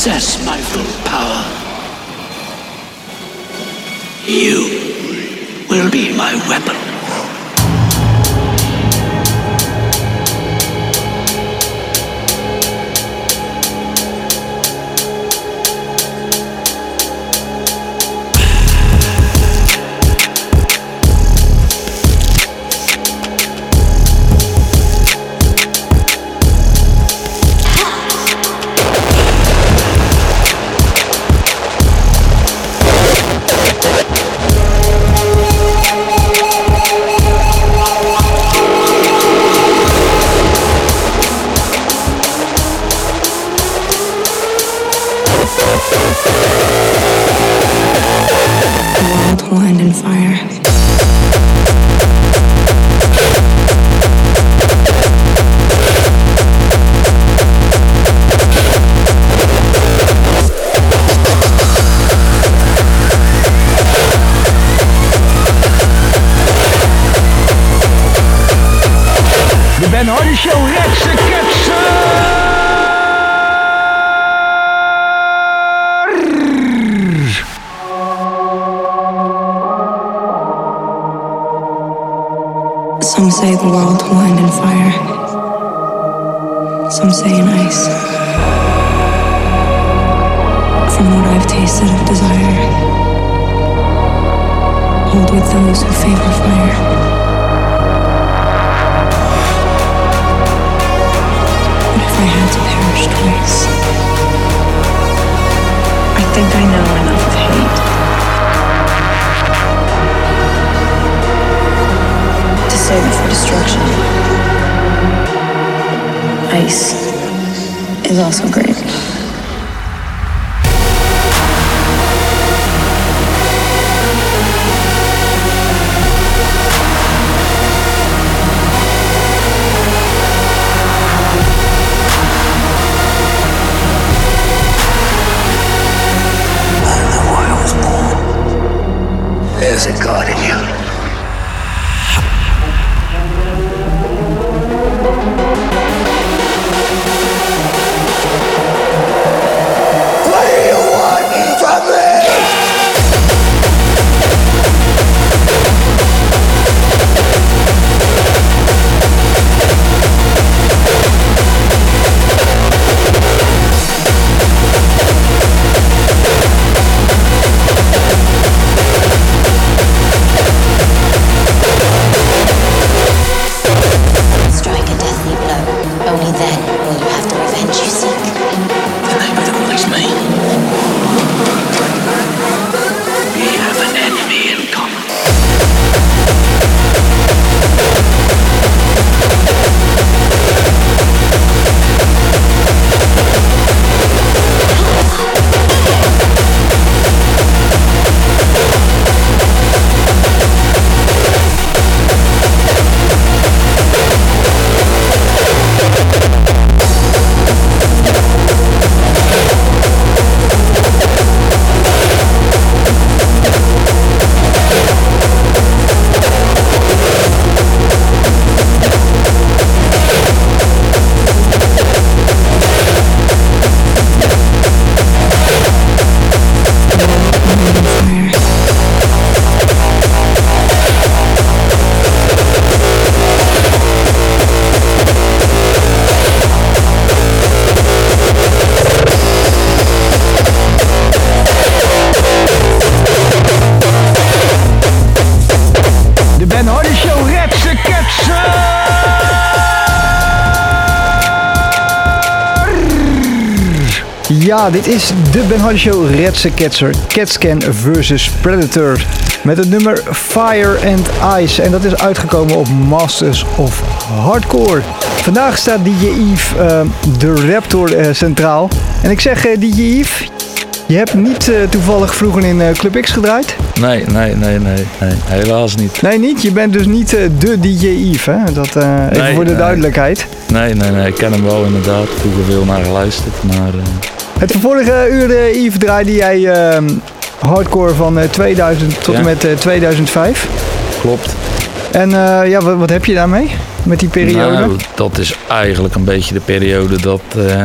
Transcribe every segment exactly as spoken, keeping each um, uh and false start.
possess my full power, you will be my weapon. Will end in fire. De Ben Hardy Show redt ze ketsen! Some say the world will end in fire. Some say in ice. From what I've tasted of desire, hold with those who favor fire. But if I had to perish twice, I think I know enough of hate to save it for destruction. Ice is also great. There's a God in you. What do you want from me? Ja, dit is de Ben Hardy Show Redse Ketser. Catscan versus Predator. Met het nummer Fire and Ice. En dat is uitgekomen op Masters of Hardcore. Vandaag staat D J Yves, uh, de Raptor, uh, centraal. En ik zeg uh, D J Yves, je hebt niet uh, toevallig vroeger in uh, Club X gedraaid? Nee, nee, nee, nee, nee. Helaas niet. Nee, niet? Je bent dus niet uh, de D J Yves, hè? Dat, uh, even nee, voor de nee. duidelijkheid. Nee, nee, nee. Ik ken hem wel inderdaad. Vroeger veel naar geluisterd, maar... Uh... Het vorige uur, uh, Yves, draaide jij uh, hardcore van uh, tweeduizend tot ja. en met uh, tweeduizend vijf. Klopt. En uh, ja, wat, wat heb je daarmee? Met die periode? Nou, dat is eigenlijk een beetje de periode dat... Uh,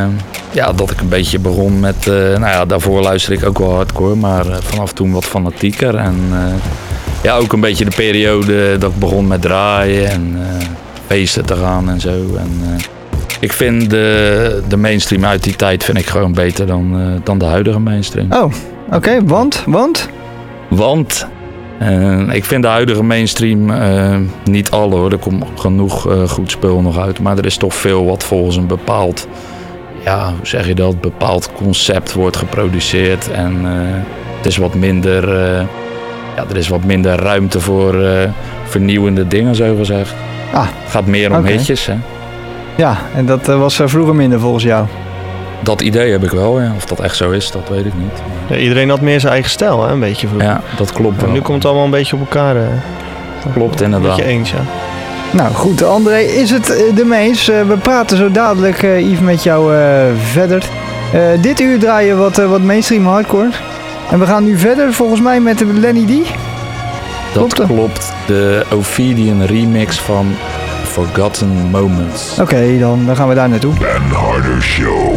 ja, dat ik een beetje begon met... Uh, nou ja, daarvoor luisterde ik ook wel hardcore, maar uh, vanaf toen wat fanatieker. En uh, ja, ook een beetje de periode dat ik begon met draaien en uh, feesten te gaan en zo. En, uh, ik vind de, de mainstream uit die tijd vind ik gewoon beter dan, uh, dan de huidige mainstream. Oh, oké, okay, want? Want? Want... Uh, ik vind de huidige mainstream, uh, niet alle hoor, er komt genoeg uh, goed spul nog uit. Maar er is toch veel wat volgens een bepaald, ja, hoe zeg je dat, bepaald concept wordt geproduceerd. En uh, het is wat minder, uh, ja, er is wat minder ruimte voor uh, vernieuwende dingen, zo gezegd. Ah, het gaat meer om okay. hitjes, hè. Ja, en dat uh, was uh, vroeger minder volgens jou? Dat idee heb ik wel, ja. Of dat echt zo is, dat weet ik niet. Ja, iedereen had meer zijn eigen stijl, hè, een beetje vroeger. Ja, dat klopt wel. Nu komt het allemaal een beetje op elkaar. Uh, klopt, inderdaad. Met je eens, ja. Nou goed, André, is het uh, de mees? Uh, we praten zo dadelijk, uh, Yves, met jou uh, verder. Uh, dit uur draaien wat, uh, wat mainstream hardcore. En we gaan nu verder, volgens mij, met de Lenny D. Dat klopt, klopt. De Ophidian remix van Forgotten Moments. Oké, okay, dan, dan gaan we daar naartoe. Ben Harder Show.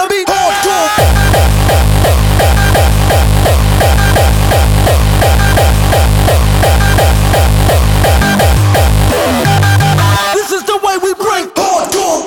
wanna be hardcore. This is the way we bring hardcore.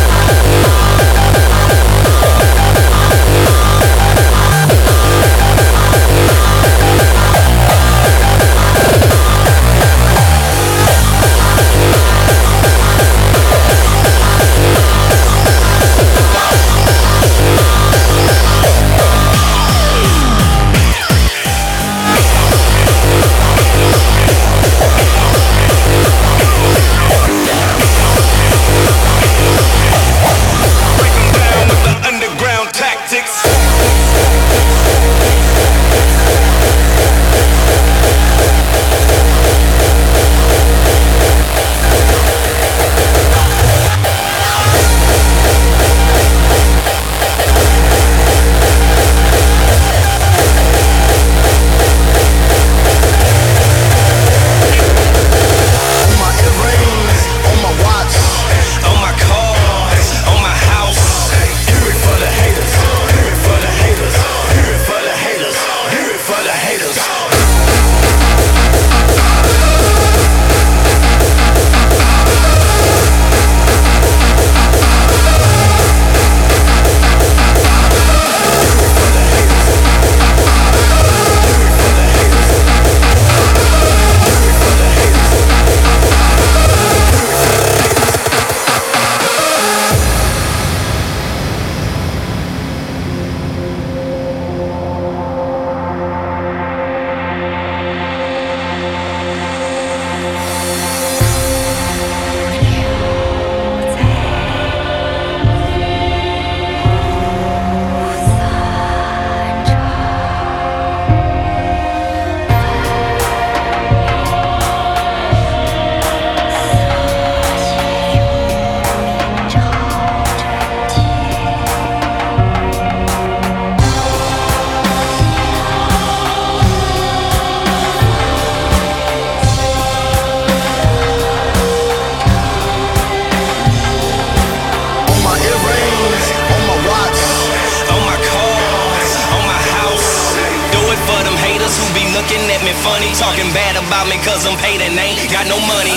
Looking at me funny, talking bad about me cause I'm paid and ain't got no money.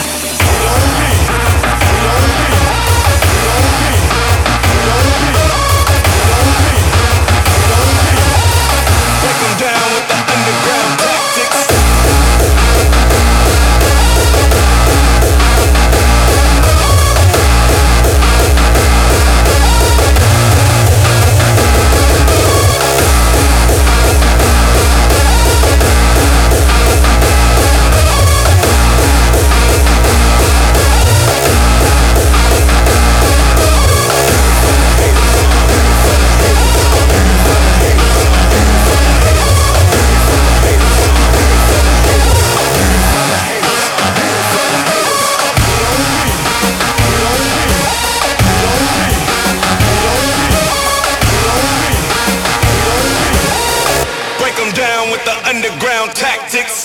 Break 'em down with the underground tactics. Down with the underground tactics.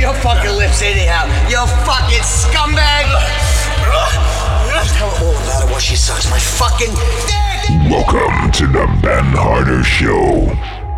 your fucking lips anyhow, you fucking scumbag! Just tell her all about it while she sucks my fucking dick! Welcome to the Ben Harder Show.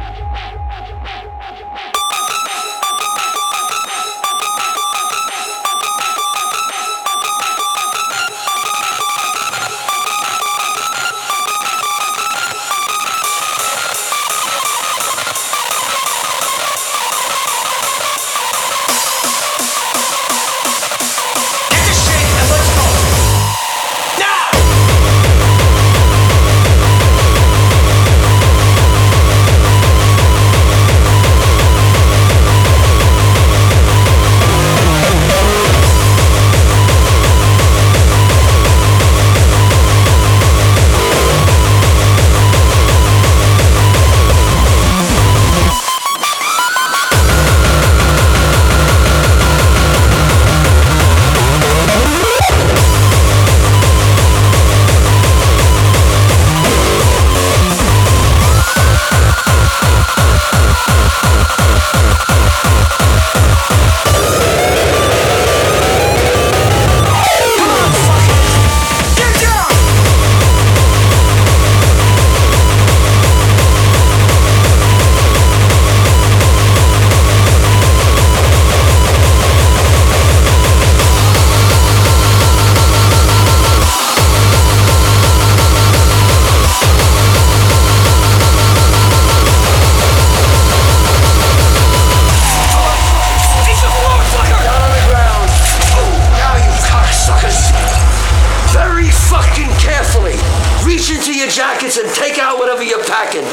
And take out whatever you're packing.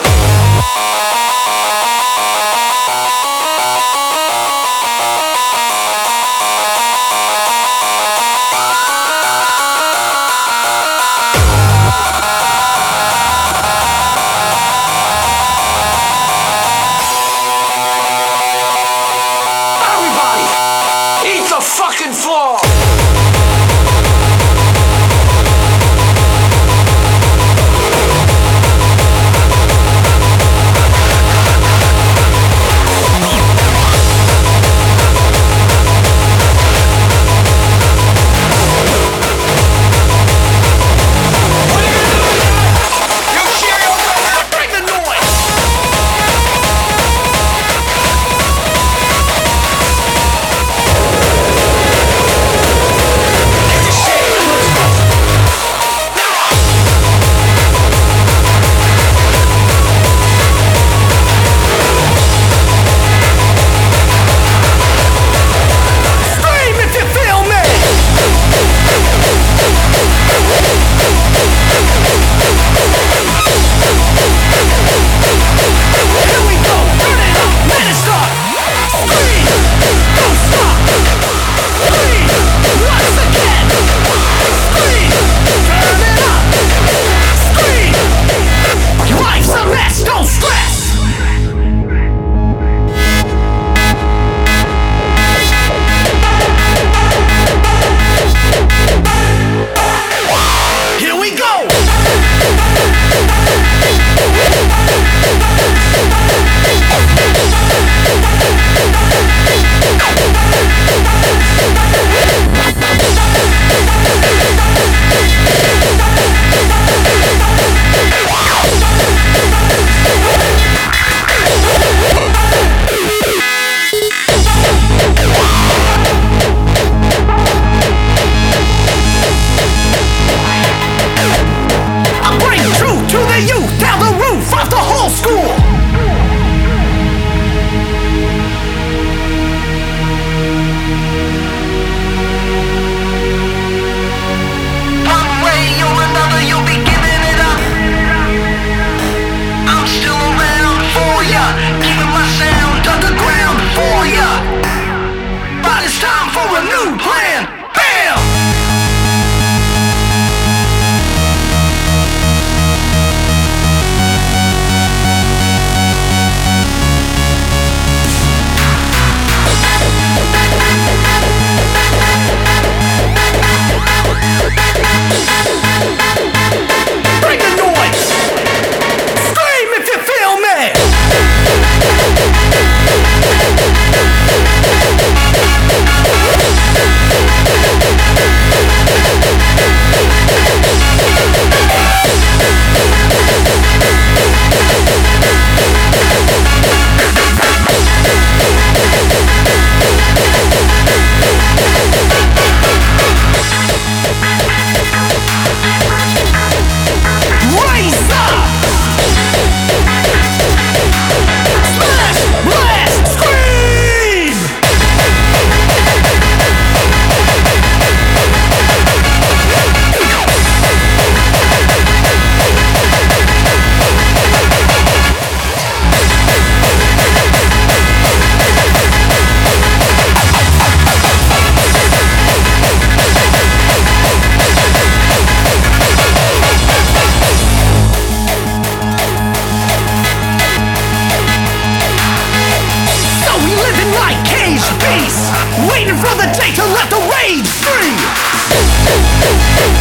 Everybody, eat the fucking floor!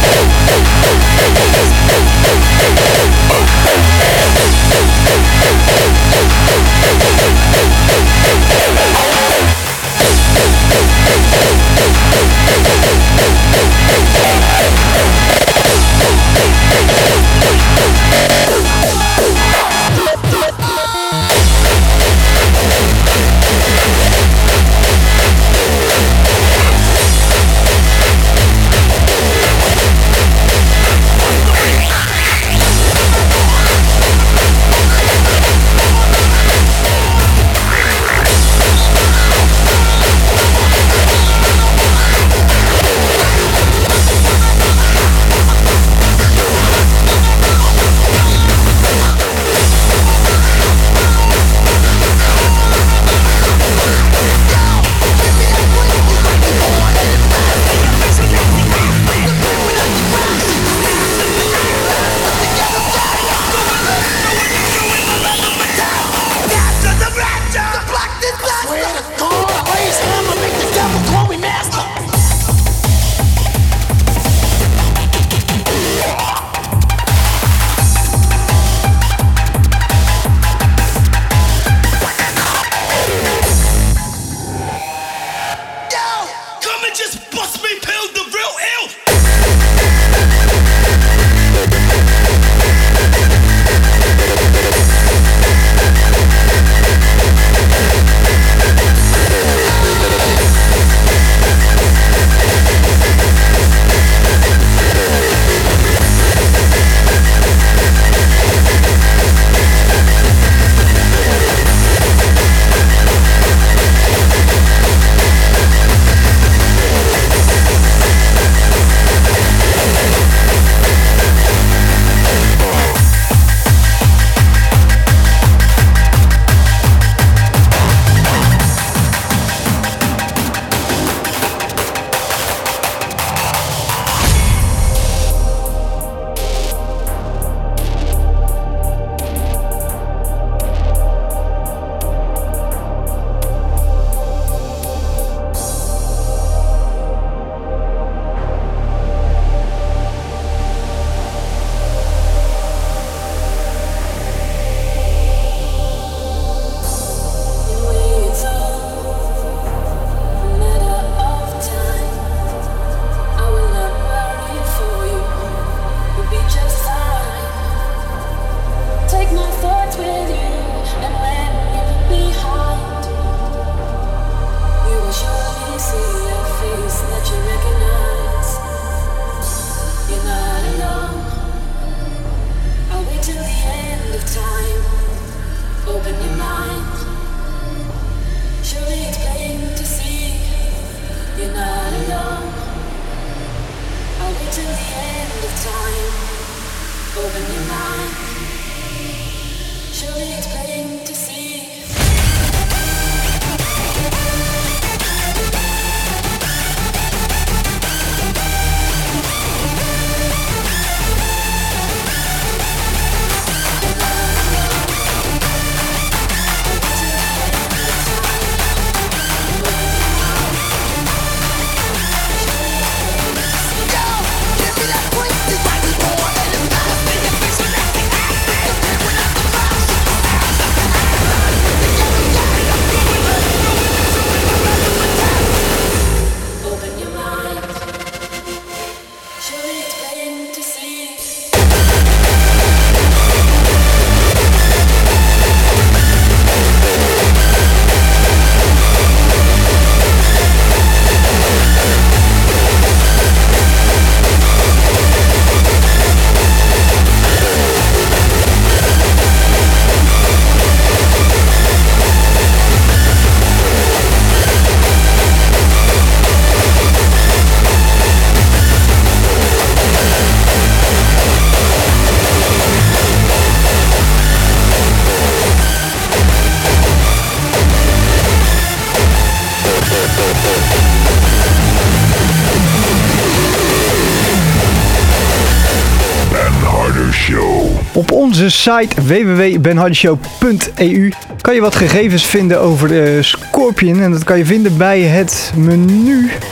Op onze site w w w punt ben harder show punt e u kan je wat gegevens vinden over de Scorpion. En dat kan je vinden bij het menu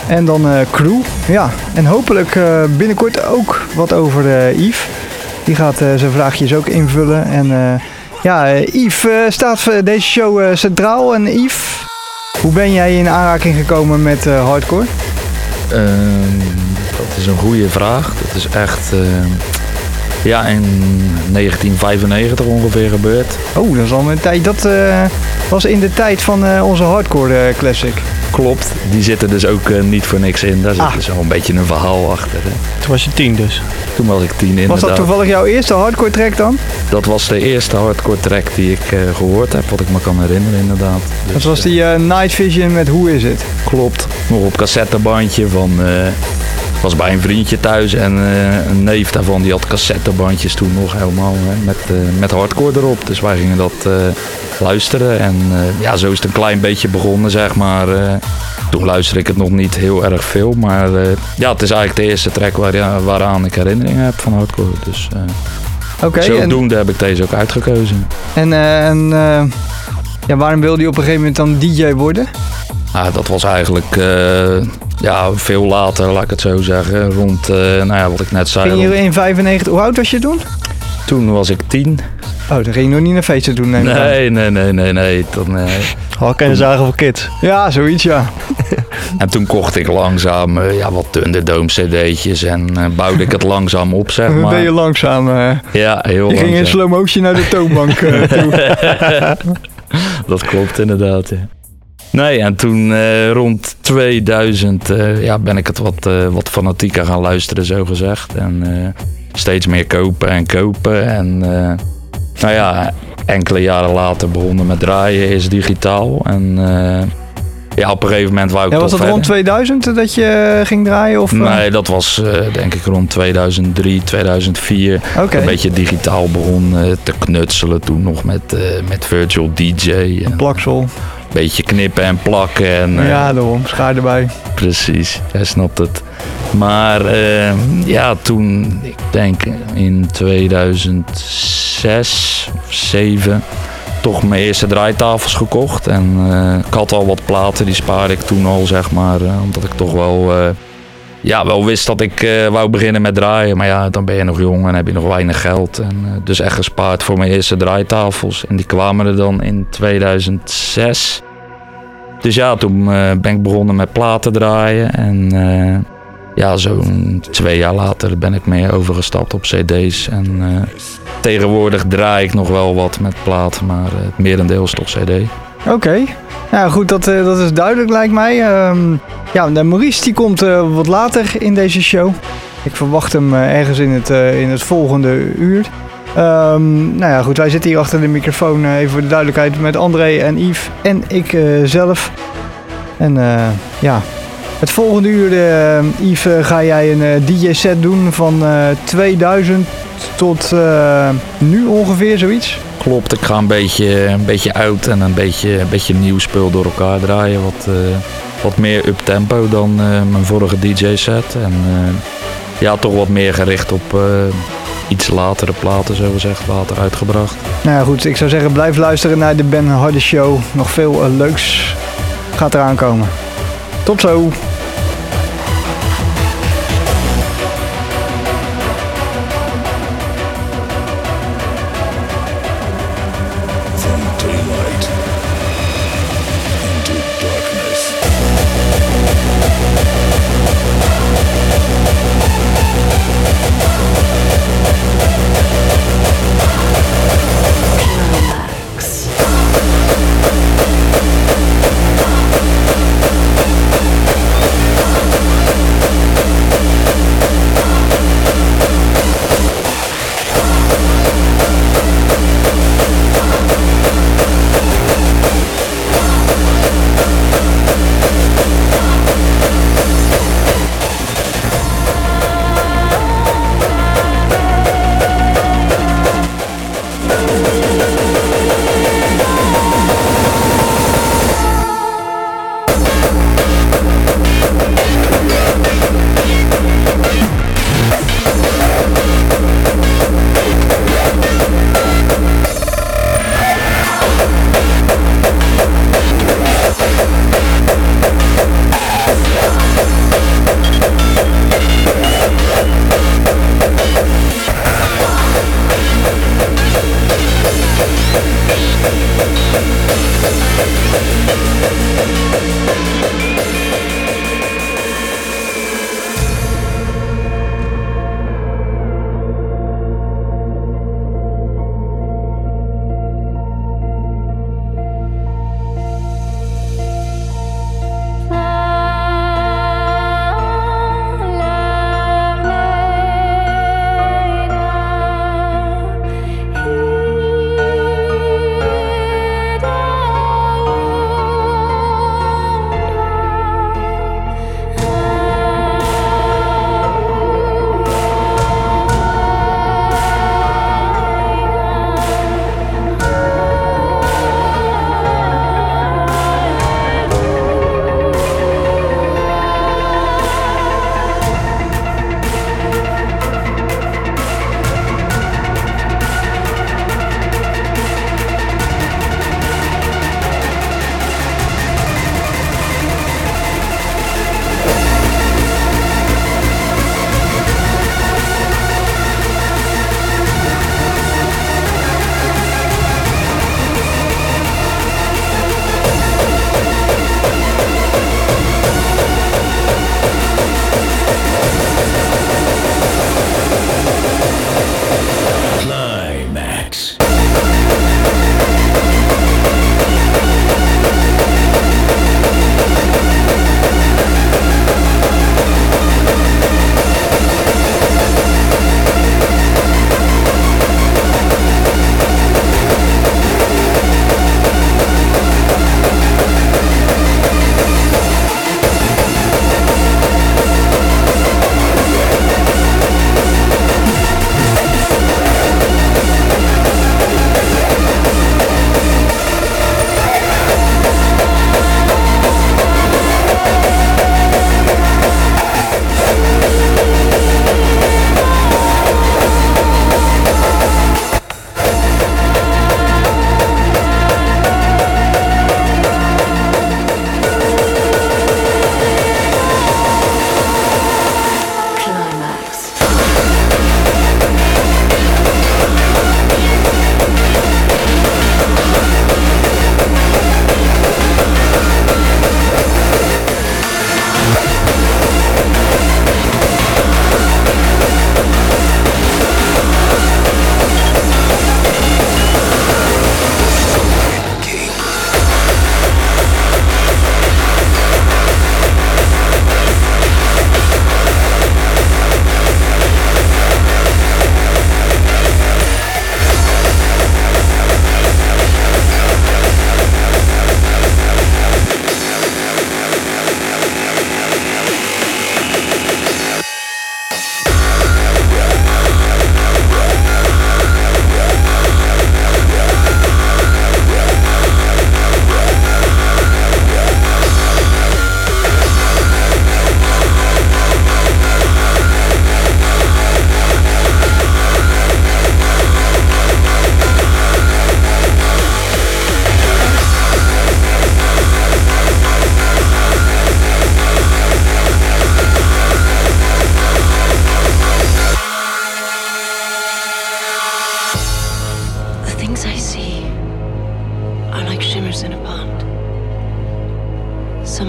En dan uh, Crew. Ja, en hopelijk uh, binnenkort ook wat over uh, Yves. Die gaat uh, zijn vraagjes ook invullen. En uh, ja, uh, Yves uh, staat voor deze show uh, centraal. En Yves, hoe ben jij in aanraking gekomen met uh, hardcore? Uh, dat is een goede vraag. Dat is echt uh, ja, in negentien vijfennegentig ongeveer gebeurd. Oh, dat is al een tijd. Dat uh, was in de tijd van uh, onze hardcore uh, classic. Klopt, die zitten dus ook uh, niet voor niks in. Daar zit ah. dus al een beetje een verhaal achter. Hè. Toen was je tien dus? Toen was ik tien inderdaad. Was dat toevallig jouw eerste hardcore track dan? Dat was de eerste hardcore track die ik uh, gehoord heb, wat ik me kan herinneren inderdaad. Dus, dat was die uh, Night Vision met Who Is It? Klopt, nog op cassettebandje van... Uh, was bij een vriendje thuis en uh, een neef daarvan die had cassettebandjes toen nog helemaal hè, met, uh, met hardcore erop. Dus wij gingen dat uh, luisteren en uh, ja, zo is het een klein beetje begonnen zeg maar. Uh, toen luisterde ik het nog niet heel erg veel, maar uh, ja, het is eigenlijk de eerste track waar, ja, waaraan ik herinneringen heb van hardcore. Dus uh, okay, zodoende en... heb ik deze ook uitgekozen. En, uh, en uh, ja, waarom wilde je op een gegeven moment dan D J worden? Ah, dat was eigenlijk... Uh, Ja, veel later, laat ik het zo zeggen. Rond, uh, nou ja, wat ik net zei. Ging je in vijfennegentig, hoe oud was je toen? Toen was ik tien. Oh, dan ging je nog niet naar feesten doen, neem ik aan. Nee, nee, nee, nee, nee. Dan, nee. Hakken en zagen voor kids. Ja, zoiets, ja. En toen kocht ik langzaam uh, ja, wat Thunderdome cd'tjes en uh, bouwde ik het langzaam op, zeg maar. Dan ben je langzaam. Uh, ja, heel je langzaam. Je ging in slow motion naar de toonbank uh, toe. Dat klopt inderdaad, ja. Nee, en toen uh, rond tweeduizend uh, ja, ben ik het wat, uh, wat fanatieker gaan luisteren, zo gezegd. En uh, steeds meer kopen en kopen. En uh, nou ja, enkele jaren later begonnen met draaien, is digitaal. En uh, ja, op een gegeven moment wou ik ja, toch was dat verder. rond tweeduizend dat je ging draaien? Of? Nee, dat was uh, denk ik rond tweeduizend drie, tweeduizend vier. Okay. Een beetje digitaal begon uh, te knutselen toen nog met, uh, met Virtual D J. En, Plaksel. Beetje knippen en plakken. En, uh, ja, daarom. Schaar erbij. Precies, jij snapt het. Maar uh, ja, toen, ik denk in tweeduizend zes of zeven, toch mijn eerste draaitafels gekocht. En uh, ik had al wat platen, die spaarde ik toen al, zeg maar. Uh, omdat ik toch wel, uh, ja, wel wist dat ik uh, wou beginnen met draaien. Maar ja, dan ben je nog jong en heb je nog weinig geld. En, uh, dus echt gespaard voor mijn eerste draaitafels. En die kwamen er dan in tweeduizend zes. Dus ja, toen uh, ben ik begonnen met platen draaien. En uh, ja, zo'n twee jaar later ben ik meer overgestapt op cd's. En uh, tegenwoordig draai ik nog wel wat met platen, maar uh, het merendeel is toch cd. Oké. Okay. Ja, goed, dat, uh, dat is duidelijk lijkt mij. Um, ja, de Maurice die komt uh, wat later in deze show. Ik verwacht hem uh, ergens in het, uh, in het volgende uur. Um, nou ja, goed, wij zitten hier achter de microfoon, uh, even voor de duidelijkheid, met André en Yves en ik uh, zelf. En uh, ja, het volgende uur, uh, Yves, uh, ga jij een uh, D J-set doen van uh, tweeduizend tot uh, nu ongeveer, zoiets? Klopt, ik ga een beetje, een beetje oud en een beetje, een beetje nieuw spul door elkaar draaien. Wat, uh, wat meer up-tempo dan uh, mijn vorige D J-set. En uh, ja, toch wat meer gericht op... Uh, iets latere platen, zo gezegd, later uitgebracht. Nou ja, goed, ik zou zeggen, blijf luisteren naar de Ben Harder Show. Nog veel uh, leuks gaat eraan komen. Tot zo!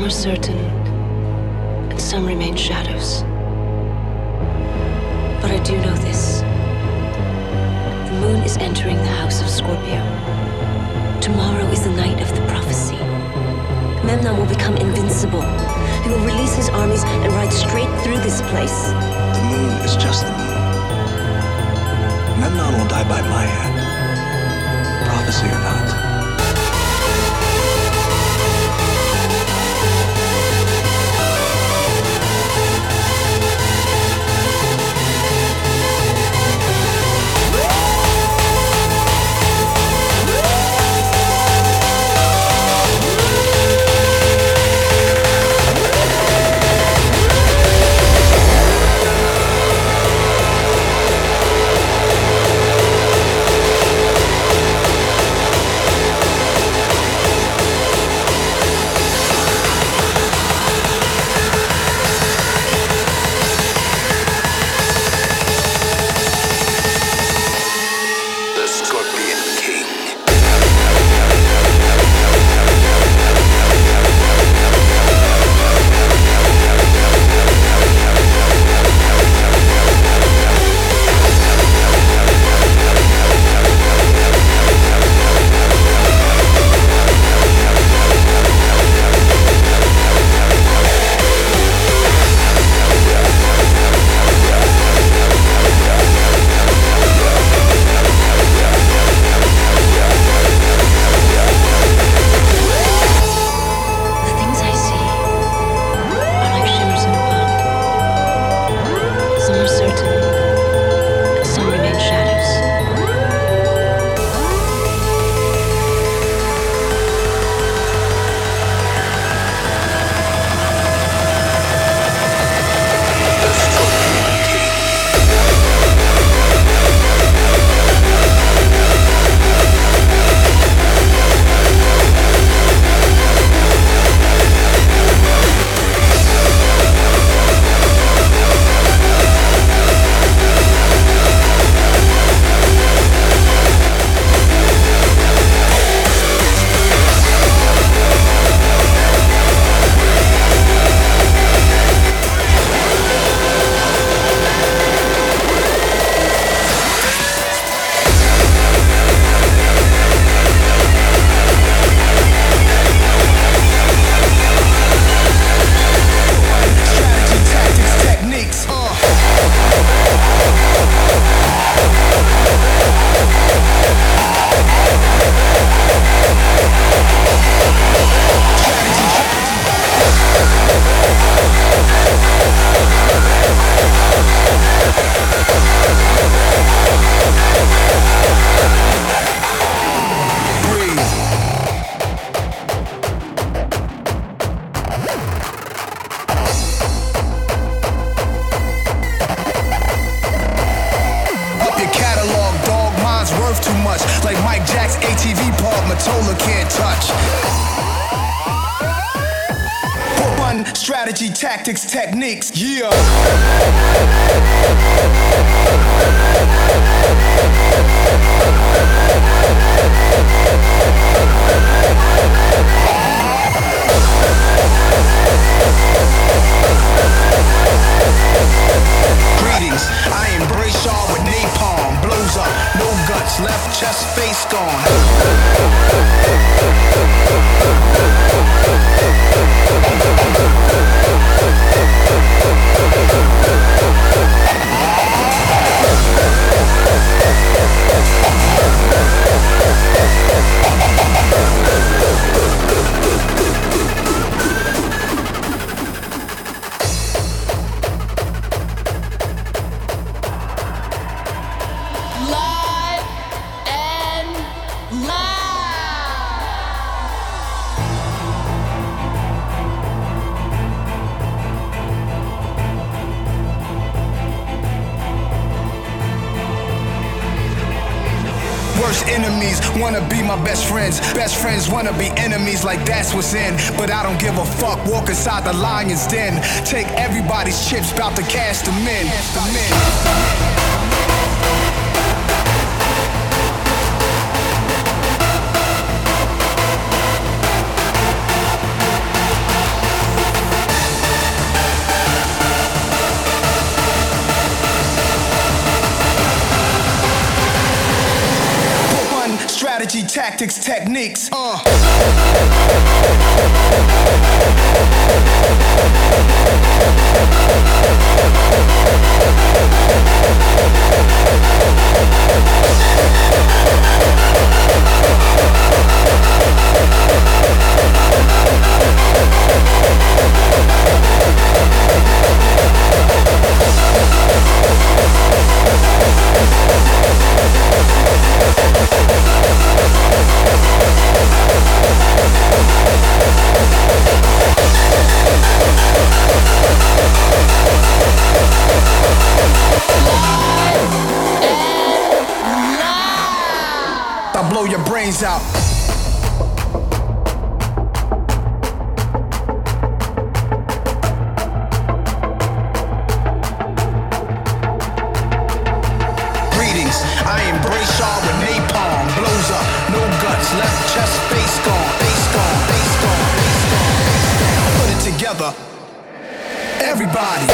are certain, and some remain shadows. But I do know this. The moon is entering the house of Scorpio. Tomorrow is the night of the prophecy. Memnon will become invincible. He will release his armies and ride straight through this place. The moon is just the moon. Memnon will die by my hand. Prophecy or not. Strategy, tactics, techniques, yeah. Greetings, I embrace y'all with napalm. Blows up, no guts, left chest, face gone. Enemies wanna be my best friends. Best friends wanna be enemies, like that's what's in. But I don't give a fuck, walk inside the lion's den. Take everybody's chips, bout to cash them in. The men. tactics, techniques. Uh. I'll blow your brains out. Greetings, I embrace y'all with napalm. Blows up, no guts, left chest, face gone, face gone, face gone, face gone. Put it together, everybody.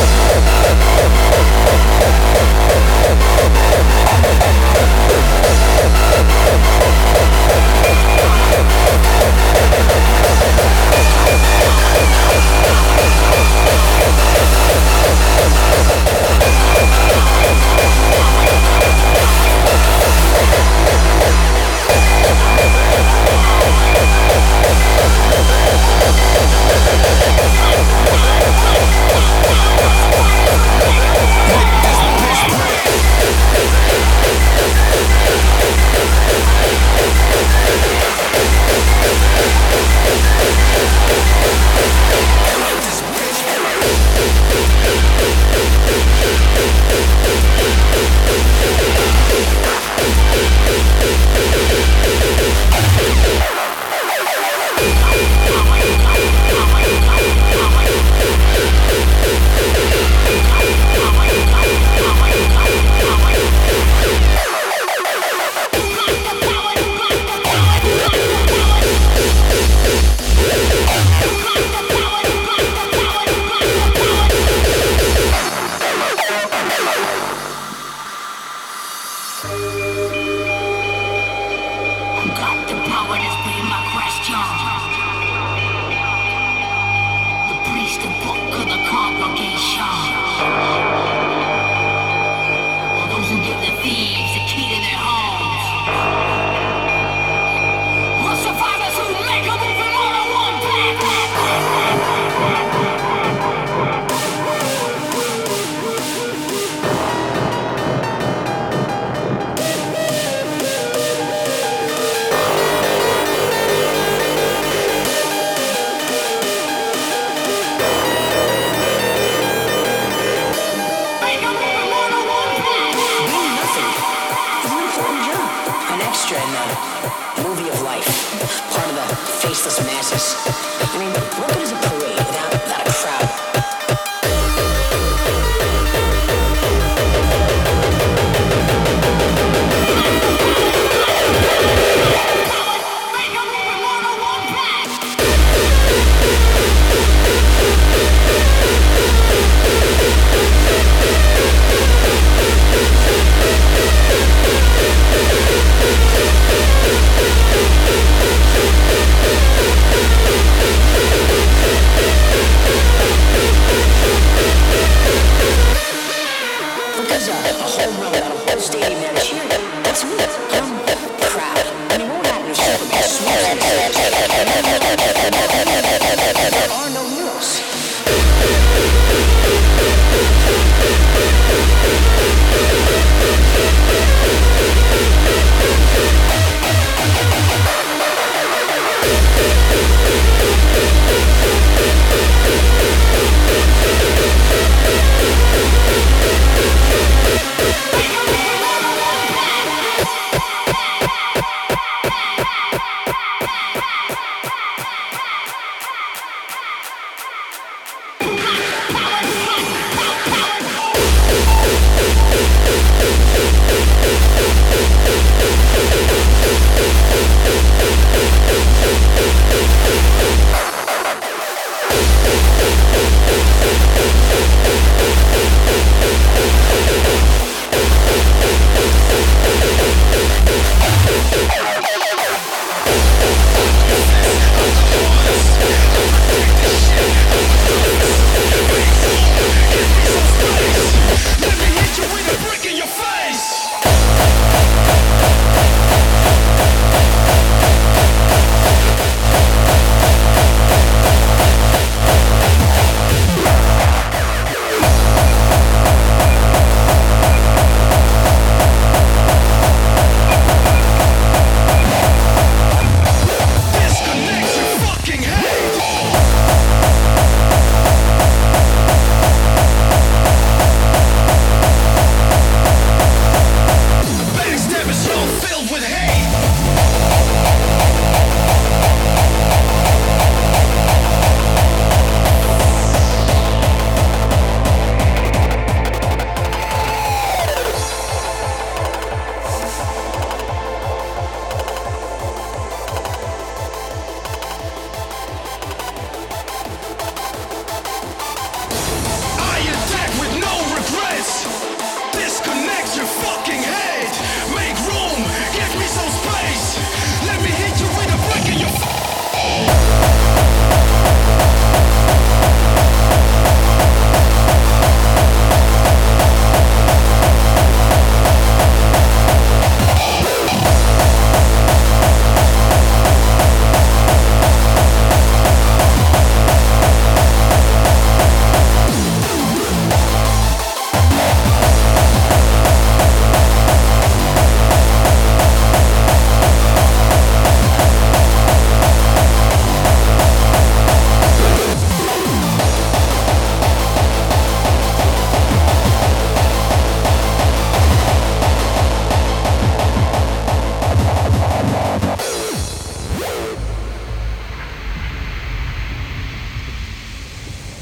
We'll be right back.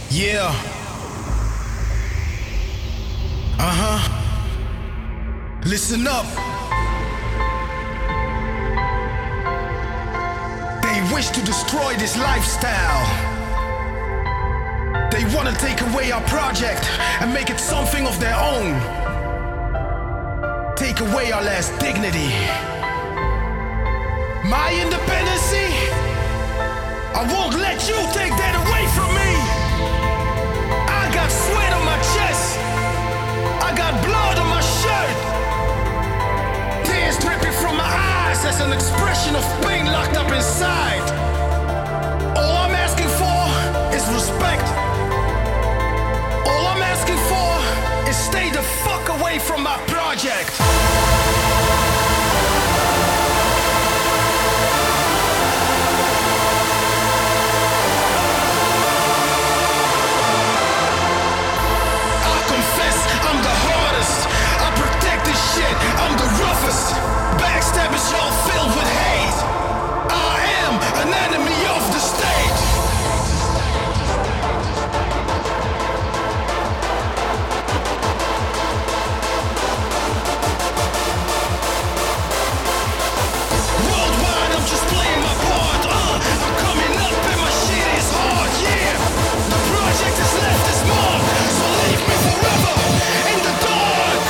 Yeah. Uh-huh. Listen up. They wish to destroy this lifestyle. They want to take away our project and make it something of their own. Take away our last dignity. My independency? I won't let you take that away from me. I got sweat on my chest. I got blood on my shirt. Tears dripping from my eyes as an expression of pain locked up inside. All I'm asking for is respect. All I'm asking for is stay the fuck away from my project. I'm the roughest. Backstabbers, y'all filled with hate. I am an enemy of the state. Worldwide, I'm just playing my part. Uh, I'm coming up and my shit is hard, yeah. The project has left its mark, so leave me forever in the dark.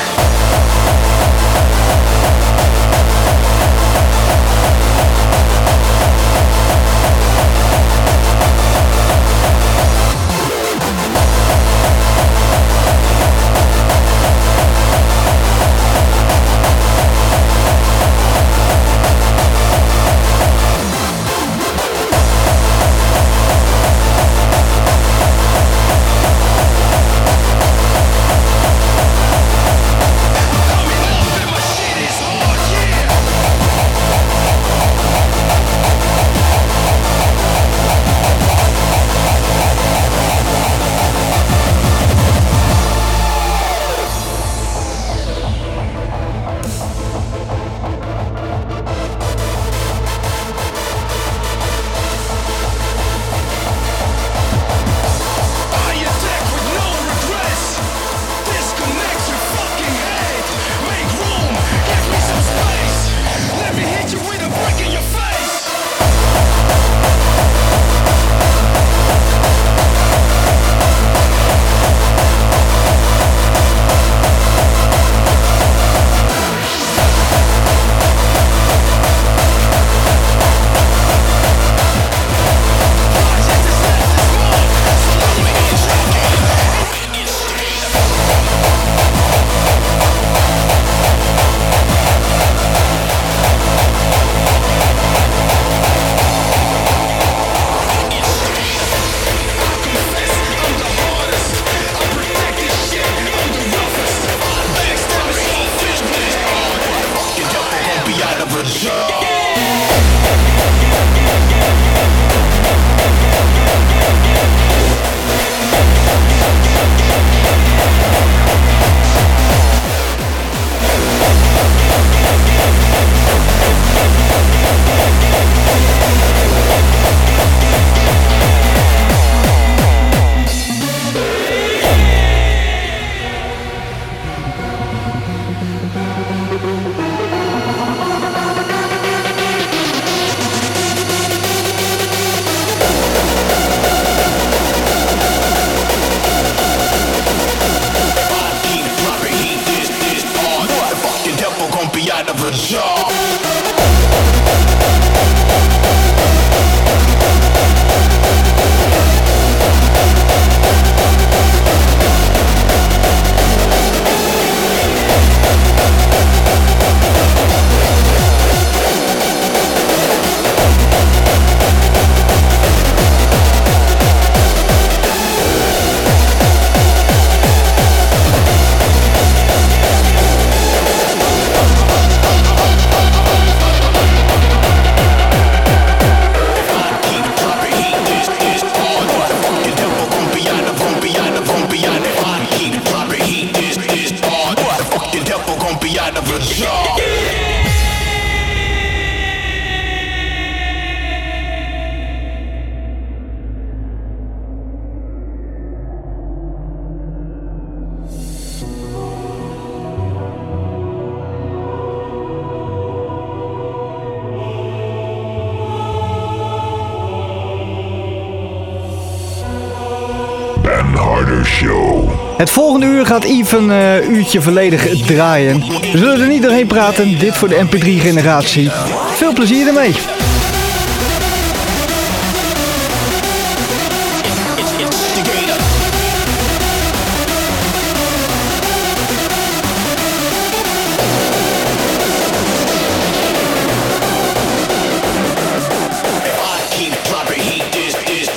Ben Harder Show. Het volgende uur gaat Yves een uh, uurtje volledig draaien. We zullen er niet doorheen praten, dit voor de M P drie generatie. Veel plezier ermee.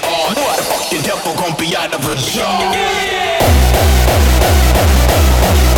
Out of a job.